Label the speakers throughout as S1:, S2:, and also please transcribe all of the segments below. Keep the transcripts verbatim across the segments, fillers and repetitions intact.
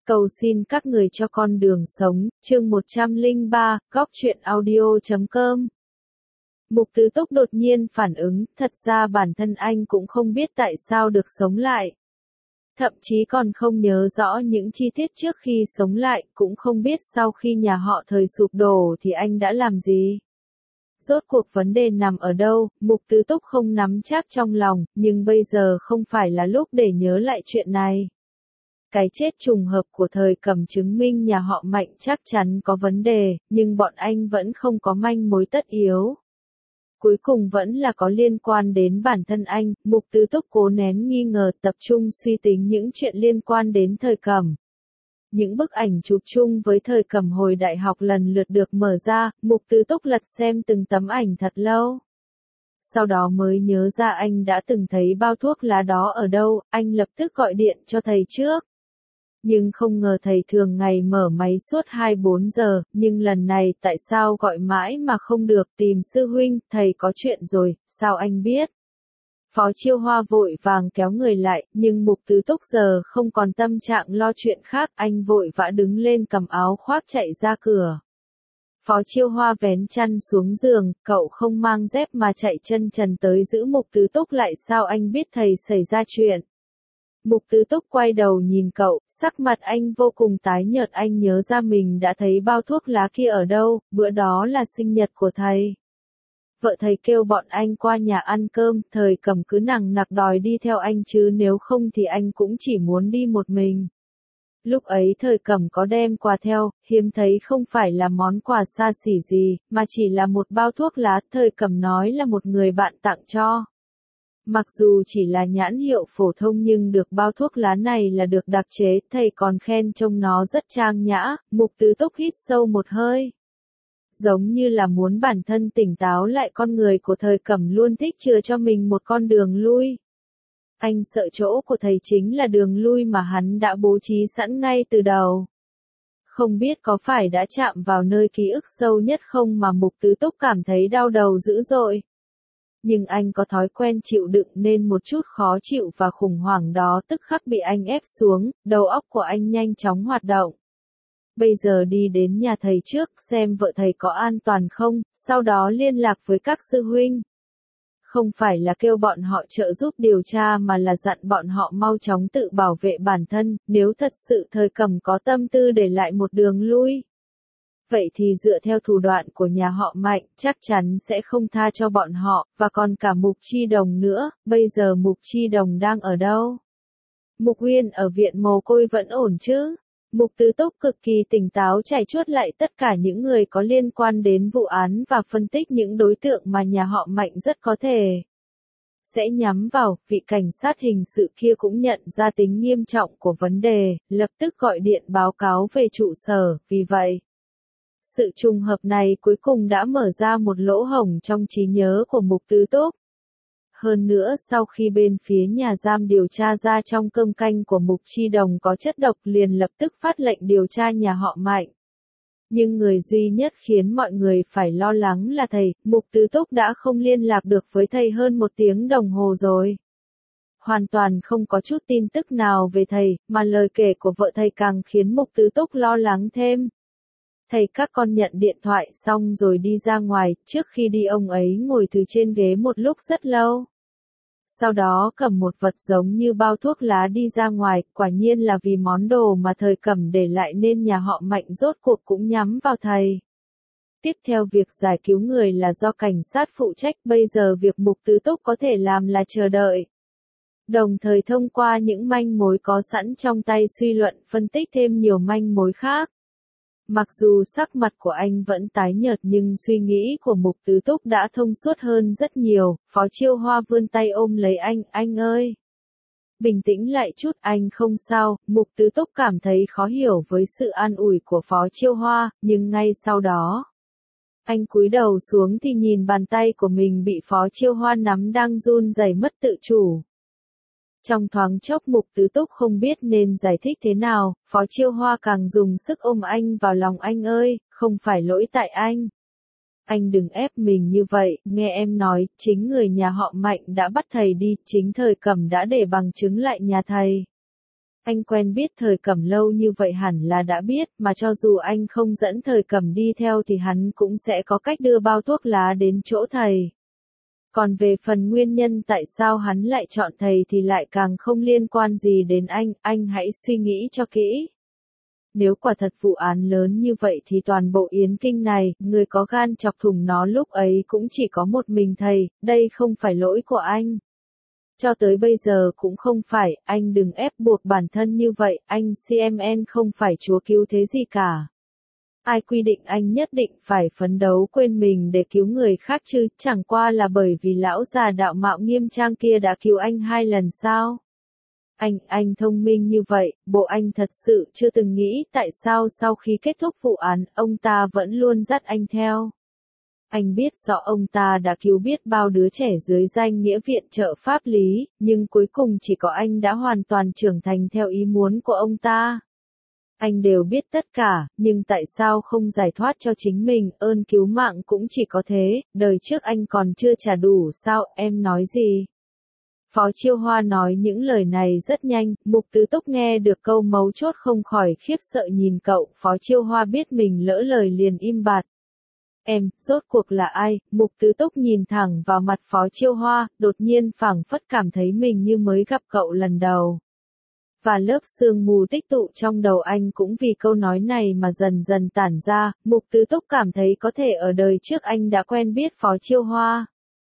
S1: Cầu xin các người cho con đường sống, chương một trăm lẻ ba, góc truyện audio chấm com. Mục Tứ Túc đột nhiên phản ứng, thật ra bản thân anh cũng không biết tại sao được sống lại. Thậm chí còn không nhớ rõ những chi tiết trước khi sống lại, cũng không biết sau khi nhà họ Thời sụp đổ thì anh đã làm gì. Rốt cuộc vấn đề nằm ở đâu, Mục Tứ Túc không nắm chắc trong lòng, nhưng bây giờ không phải là lúc để nhớ lại chuyện này. Cái chết trùng hợp của Thời Cẩm chứng minh nhà họ Mạnh chắc chắn có vấn đề, nhưng bọn anh vẫn không có manh mối tất yếu. Cuối cùng vẫn là có liên quan đến bản thân anh, Mục Tứ Túc cố nén nghi ngờ, tập trung suy tính những chuyện liên quan đến Thời Cẩm. Những bức ảnh chụp chung với Thời Cẩm hồi đại học lần lượt được mở ra, Mục Tứ Túc lật xem từng tấm ảnh thật lâu. Sau đó mới nhớ ra anh đã từng thấy bao thuốc lá đó ở đâu, anh lập tức gọi điện cho thầy trước. Nhưng không ngờ thầy thường ngày mở máy suốt hai mươi bốn giờ, nhưng lần này tại sao gọi mãi mà không được, tìm sư huynh, thầy có chuyện rồi, sao anh biết? Phó Chiêu Hoa vội vàng kéo người lại, nhưng Mục Tứ Túc giờ không còn tâm trạng lo chuyện khác, anh vội vã đứng lên cầm áo khoác chạy ra cửa. Phó Chiêu Hoa vén chăn xuống giường, cậu không mang dép mà chạy chân trần tới giữ Mục Tứ Túc lại, sao anh biết thầy xảy ra chuyện? Mục Tứ Túc quay đầu nhìn cậu, sắc mặt anh vô cùng tái nhợt, anh nhớ ra mình đã thấy bao thuốc lá kia ở đâu, bữa đó là sinh nhật của thầy. Vợ thầy kêu bọn anh qua nhà ăn cơm, Thời Cẩm cứ nằng nặc đòi đi theo anh chứ nếu không thì anh cũng chỉ muốn đi một mình. Lúc ấy Thời Cẩm có đem quà theo, hiếm thấy không phải là món quà xa xỉ gì, mà chỉ là một bao thuốc lá, Thời Cẩm nói là một người bạn tặng cho. Mặc dù chỉ là nhãn hiệu phổ thông nhưng được bao thuốc lá này là được đặc chế, thầy còn khen trông nó rất trang nhã, Mục Tứ Túc hít sâu một hơi. Giống như là muốn bản thân tỉnh táo lại, con người của Thời Cẩm luôn thích chừa cho mình một con đường lui. Anh sợ chỗ của thầy chính là đường lui mà hắn đã bố trí sẵn ngay từ đầu. Không biết có phải đã chạm vào nơi ký ức sâu nhất không mà Mục Tứ Túc cảm thấy đau đầu dữ dội. Nhưng anh có thói quen chịu đựng nên một chút khó chịu và khủng hoảng đó tức khắc bị anh ép xuống, đầu óc của anh nhanh chóng hoạt động. Bây giờ đi đến nhà thầy trước, xem vợ thầy có an toàn không, sau đó liên lạc với các sư huynh. Không phải là kêu bọn họ trợ giúp điều tra mà là dặn bọn họ mau chóng tự bảo vệ bản thân, nếu thật sự Thời Cẩm có tâm tư để lại một đường lui. Vậy thì dựa theo thủ đoạn của nhà họ Mạnh, chắc chắn sẽ không tha cho bọn họ, và còn cả Mục Chi Đồng nữa, bây giờ Mục Chi Đồng đang ở đâu? Mục Uyên ở viện mồ côi vẫn ổn chứ? Mục Tứ Túc cực kỳ tỉnh táo trải chuốt lại tất cả những người có liên quan đến vụ án và phân tích những đối tượng mà nhà họ Mạnh rất có thể sẽ nhắm vào, vị cảnh sát hình sự kia cũng nhận ra tính nghiêm trọng của vấn đề, lập tức gọi điện báo cáo về trụ sở, vì vậy. Sự trùng hợp này cuối cùng đã mở ra một lỗ hổng trong trí nhớ của Mục Tứ Túc. Hơn nữa sau khi bên phía nhà giam điều tra ra trong cơm canh của Mục Chi Đồng có chất độc liền lập tức phát lệnh điều tra nhà họ Mạnh. Nhưng người duy nhất khiến mọi người phải lo lắng là thầy, Mục Tứ Túc đã không liên lạc được với thầy hơn một tiếng đồng hồ rồi. Hoàn toàn không có chút tin tức nào về thầy, mà lời kể của vợ thầy càng khiến Mục Tứ Túc lo lắng thêm. Thầy các con nhận điện thoại xong rồi đi ra ngoài, trước khi đi ông ấy ngồi từ trên ghế một lúc rất lâu. Sau đó cầm một vật giống như bao thuốc lá đi ra ngoài, quả nhiên là vì món đồ mà Thời Cẩm để lại nên nhà họ Mạnh rốt cuộc cũng nhắm vào thầy. Tiếp theo việc giải cứu người là do cảnh sát phụ trách, bây giờ việc Mục Tứ Túc có thể làm là chờ đợi. Đồng thời thông qua những manh mối có sẵn trong tay suy luận phân tích thêm nhiều manh mối khác. Mặc dù sắc mặt của anh vẫn tái nhợt nhưng suy nghĩ của Mục Tứ Túc đã thông suốt hơn rất nhiều, Phó Chiêu Hoa vươn tay ôm lấy anh, anh ơi. Bình tĩnh lại chút, anh không sao, Mục Tứ Túc cảm thấy khó hiểu với sự an ủi của Phó Chiêu Hoa, nhưng ngay sau đó. Anh cúi đầu xuống thì nhìn bàn tay của mình bị Phó Chiêu Hoa nắm đang run rẩy mất tự chủ. Trong thoáng chốc Mục Tứ Túc không biết nên giải thích thế nào, Phó Chiêu Hoa càng dùng sức ôm anh vào lòng, anh ơi, không phải lỗi tại anh. Anh đừng ép mình như vậy, nghe em nói, chính người nhà họ Mạnh đã bắt thầy đi, chính Thời Cẩm đã để bằng chứng lại nhà thầy. Anh quen biết Thời Cẩm lâu như vậy hẳn là đã biết, mà cho dù anh không dẫn Thời Cẩm đi theo thì hắn cũng sẽ có cách đưa bao thuốc lá đến chỗ thầy. Còn về phần nguyên nhân tại sao hắn lại chọn thầy thì lại càng không liên quan gì đến anh, anh hãy suy nghĩ cho kỹ. Nếu quả thật vụ án lớn như vậy thì toàn bộ Yến Kinh này, người có gan chọc thủng nó lúc ấy cũng chỉ có một mình thầy, đây không phải lỗi của anh. Cho tới bây giờ cũng không phải, anh đừng ép buộc bản thân như vậy, anh xê em en không phải chúa cứu thế gì cả. Ai quy định anh nhất định phải phấn đấu quên mình để cứu người khác chứ, chẳng qua là bởi vì lão già đạo mạo nghiêm trang kia đã cứu anh hai lần sao? Anh, anh thông minh như vậy, bộ anh thật sự chưa từng nghĩ tại sao sau khi kết thúc vụ án, ông ta vẫn luôn dắt anh theo. Anh biết rõ ông ta đã cứu biết bao đứa trẻ dưới danh nghĩa viện trợ pháp lý, nhưng cuối cùng chỉ có anh đã hoàn toàn trưởng thành theo ý muốn của ông ta. Anh đều biết tất cả, nhưng tại sao không giải thoát cho chính mình, ơn cứu mạng cũng chỉ có thế, đời trước anh còn chưa trả đủ sao, em nói gì? Phó Chiêu Hoa nói những lời này rất nhanh, Mục Tứ Túc nghe được câu mấu chốt không khỏi khiếp sợ nhìn cậu, Phó Chiêu Hoa biết mình lỡ lời liền im bặt. Em, rốt cuộc là ai? Mục Tứ Túc nhìn thẳng vào mặt Phó Chiêu Hoa, đột nhiên phảng phất cảm thấy mình như mới gặp cậu lần đầu. Và lớp sương mù tích tụ trong đầu anh cũng vì câu nói này mà dần dần tản ra, Mục Tứ Túc cảm thấy có thể ở đời trước anh đã quen biết Phó Chiêu Hoa.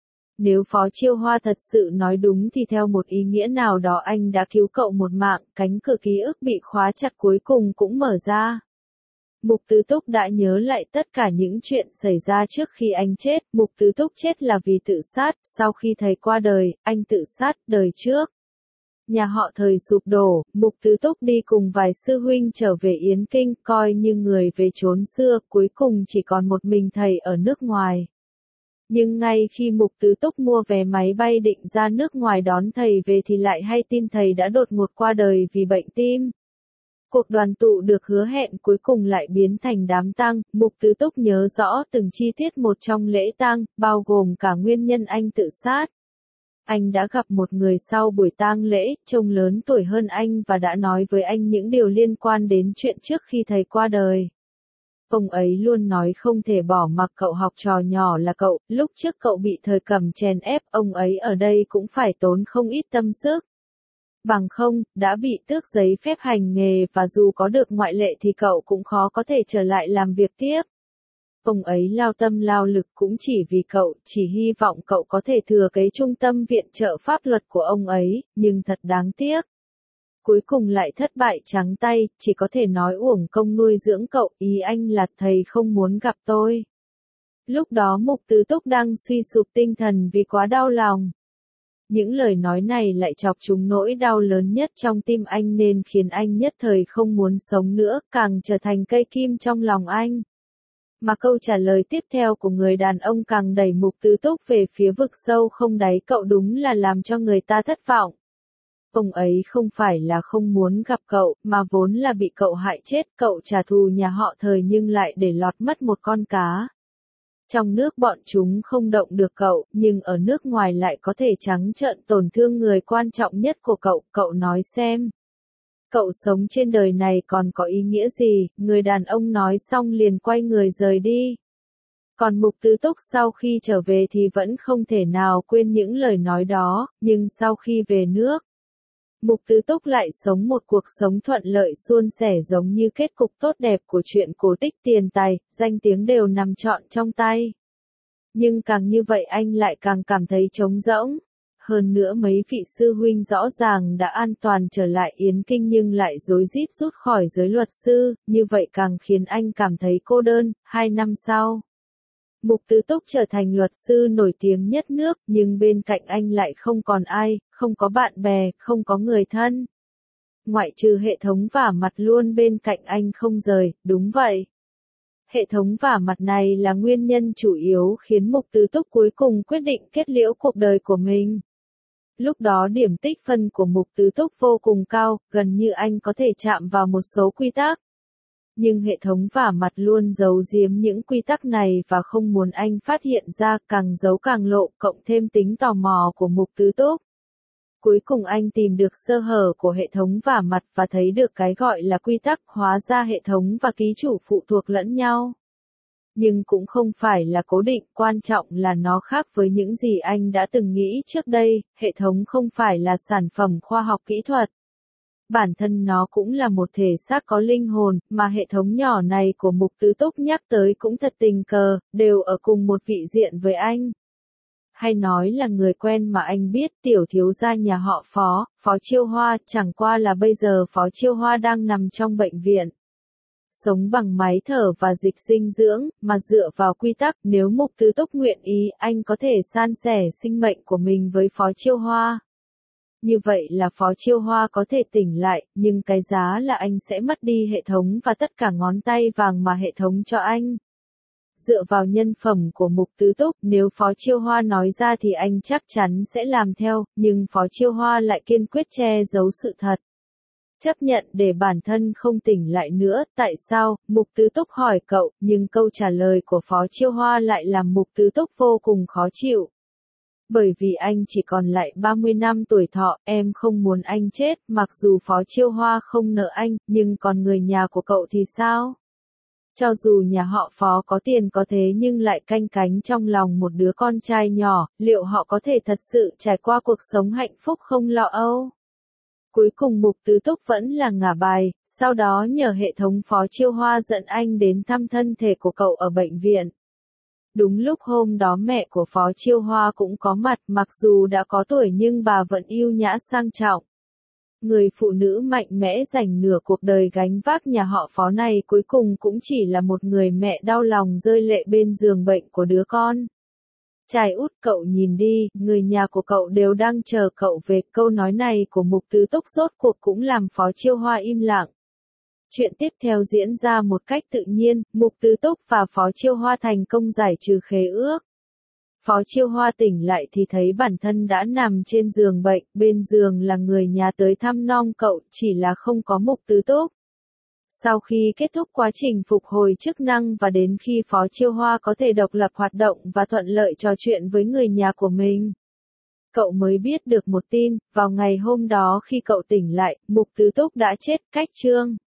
S1: Nếu Phó Chiêu Hoa thật sự nói đúng thì theo một ý nghĩa nào đó anh đã cứu cậu một mạng, cánh cửa ký ức bị khóa chặt cuối cùng cũng mở ra. Mục Tứ Túc đã nhớ lại tất cả những chuyện xảy ra trước khi anh chết, Mục Tứ Túc chết là vì tự sát, sau khi thầy qua đời, anh tự sát, đời trước. Nhà họ Thời sụp đổ, Mục Tứ Túc đi cùng vài sư huynh trở về Yến Kinh, coi như người về chốn xưa, cuối cùng chỉ còn một mình thầy ở nước ngoài. Nhưng ngay khi Mục Tứ Túc mua vé máy bay định ra nước ngoài đón thầy về thì lại hay tin thầy đã đột ngột qua đời vì bệnh tim. Cuộc đoàn tụ được hứa hẹn cuối cùng lại biến thành đám tang, Mục Tứ Túc nhớ rõ từng chi tiết một trong lễ tang, bao gồm cả nguyên nhân anh tự sát. Anh đã gặp một người sau buổi tang lễ, trông lớn tuổi hơn anh và đã nói với anh những điều liên quan đến chuyện trước khi thầy qua đời. Ông ấy luôn nói không thể bỏ mặc cậu học trò nhỏ là cậu, lúc trước cậu bị Thời Cẩm chèn ép, ông ấy ở đây cũng phải tốn không ít tâm sức. Bằng không, đã bị tước giấy phép hành nghề và dù có được ngoại lệ thì cậu cũng khó có thể trở lại làm việc tiếp. Ông ấy lao tâm lao lực cũng chỉ vì cậu, chỉ hy vọng cậu có thể thừa kế trung tâm viện trợ pháp luật của ông ấy, nhưng thật đáng tiếc. Cuối cùng lại thất bại trắng tay, chỉ có thể nói uổng công nuôi dưỡng cậu, ý anh là thầy không muốn gặp tôi. Lúc đó Mục Tứ Túc đang suy sụp tinh thần vì quá đau lòng. Những lời nói này lại chọc trúng nỗi đau lớn nhất trong tim anh nên khiến anh nhất thời không muốn sống nữa, càng trở thành cây kim trong lòng anh. Mà câu trả lời tiếp theo của người đàn ông càng đẩy Mục Tứ Túc về phía vực sâu không đáy, cậu đúng là làm cho người ta thất vọng. Ông ấy không phải là không muốn gặp cậu, mà vốn là bị cậu hại chết, cậu trả thù nhà họ Thời nhưng lại để lọt mất một con cá. Trong nước bọn chúng không động được cậu, nhưng ở nước ngoài lại có thể trắng trợn tổn thương người quan trọng nhất của cậu, cậu nói xem. Cậu sống trên đời này còn có ý nghĩa gì, người đàn ông nói xong liền quay người rời đi. Còn Mục Tứ Túc sau khi trở về thì vẫn không thể nào quên những lời nói đó, nhưng sau khi về nước, Mục Tứ Túc lại sống một cuộc sống thuận lợi suôn sẻ giống như kết cục tốt đẹp của chuyện cổ tích, tiền tài, danh tiếng đều nằm trọn trong tay. Nhưng càng như vậy anh lại càng cảm thấy trống rỗng. Hơn nữa mấy vị sư huynh rõ ràng đã an toàn trở lại Yến Kinh nhưng lại rối rít rút khỏi giới luật sư, như vậy càng khiến anh cảm thấy cô đơn. Hai năm sau, Mục Tứ Túc trở thành luật sư nổi tiếng nhất nước, nhưng bên cạnh anh lại không còn ai, không có bạn bè, không có người thân. Ngoại trừ hệ thống vả mặt luôn bên cạnh anh không rời, đúng vậy. Hệ thống vả mặt này là nguyên nhân chủ yếu khiến Mục Tứ Túc cuối cùng quyết định kết liễu cuộc đời của mình. Lúc đó điểm tích phân của Mục Tứ Túc vô cùng cao, gần như anh có thể chạm vào một số quy tắc. Nhưng hệ thống vả mặt luôn giấu giếm những quy tắc này và không muốn anh phát hiện ra, càng giấu càng lộ, cộng thêm tính tò mò của Mục Tứ Túc. Cuối cùng anh tìm được sơ hở của hệ thống vả mặt và thấy được cái gọi là quy tắc, hóa ra hệ thống và ký chủ phụ thuộc lẫn nhau. Nhưng cũng không phải là cố định, quan trọng là nó khác với những gì anh đã từng nghĩ trước đây, hệ thống không phải là sản phẩm khoa học kỹ thuật. Bản thân nó cũng là một thể xác có linh hồn, mà hệ thống nhỏ này của Mục Tứ Túc nhắc tới cũng thật tình cờ, đều ở cùng một vị diện với anh. Hay nói là người quen mà anh biết, tiểu thiếu gia nhà họ Phó, Phó Chiêu Hoa, chẳng qua là bây giờ Phó Chiêu Hoa đang nằm trong bệnh viện. Sống bằng máy thở và dịch dinh dưỡng, mà dựa vào quy tắc, nếu Mục Tứ Túc nguyện ý, anh có thể san sẻ sinh mệnh của mình với Phó Chiêu Hoa. Như vậy là Phó Chiêu Hoa có thể tỉnh lại, nhưng cái giá là anh sẽ mất đi hệ thống và tất cả ngón tay vàng mà hệ thống cho anh. Dựa vào nhân phẩm của Mục Tứ Túc, nếu Phó Chiêu Hoa nói ra thì anh chắc chắn sẽ làm theo, nhưng Phó Chiêu Hoa lại kiên quyết che giấu sự thật. Chấp nhận để bản thân không tỉnh lại nữa, tại sao? Mục Tứ Túc hỏi cậu, nhưng câu trả lời của Phó Chiêu Hoa lại làm Mục Tứ Túc vô cùng khó chịu. Bởi vì anh chỉ còn lại ba mươi năm tuổi thọ, em không muốn anh chết, mặc dù Phó Chiêu Hoa không nợ anh, nhưng còn người nhà của cậu thì sao? Cho dù nhà họ Phó có tiền có thế nhưng lại canh cánh trong lòng một đứa con trai nhỏ, liệu họ có thể thật sự trải qua cuộc sống hạnh phúc không lo âu? Cuối cùng Mục Tứ Túc vẫn là ngả bài, sau đó nhờ hệ thống Phó Chiêu Hoa dẫn anh đến thăm thân thể của cậu ở bệnh viện. Đúng lúc hôm đó mẹ của Phó Chiêu Hoa cũng có mặt, mặc dù đã có tuổi nhưng bà vẫn yêu nhã sang trọng. Người phụ nữ mạnh mẽ dành nửa cuộc đời gánh vác nhà họ Phó này cuối cùng cũng chỉ là một người mẹ đau lòng rơi lệ bên giường bệnh của đứa con. Trai út, cậu nhìn đi, người nhà của cậu đều đang chờ cậu về. Câu nói này của Mục Tứ Túc rốt cuộc cũng làm Phó Chiêu Hoa im lặng. Chuyện tiếp theo diễn ra một cách tự nhiên, Mục Tứ Túc và Phó Chiêu Hoa thành công giải trừ khế ước. Phó Chiêu Hoa tỉnh lại thì thấy bản thân đã nằm trên giường bệnh, bên giường là người nhà tới thăm nom cậu, chỉ là không có Mục Tứ Túc. Sau khi kết thúc quá trình phục hồi chức năng và đến khi Phó Chiêu Hoa có thể độc lập hoạt động và thuận lợi trò chuyện với người nhà của mình, cậu mới biết được một tin, vào ngày hôm đó khi cậu tỉnh lại, Mục Tứ Túc đã chết, cách chương.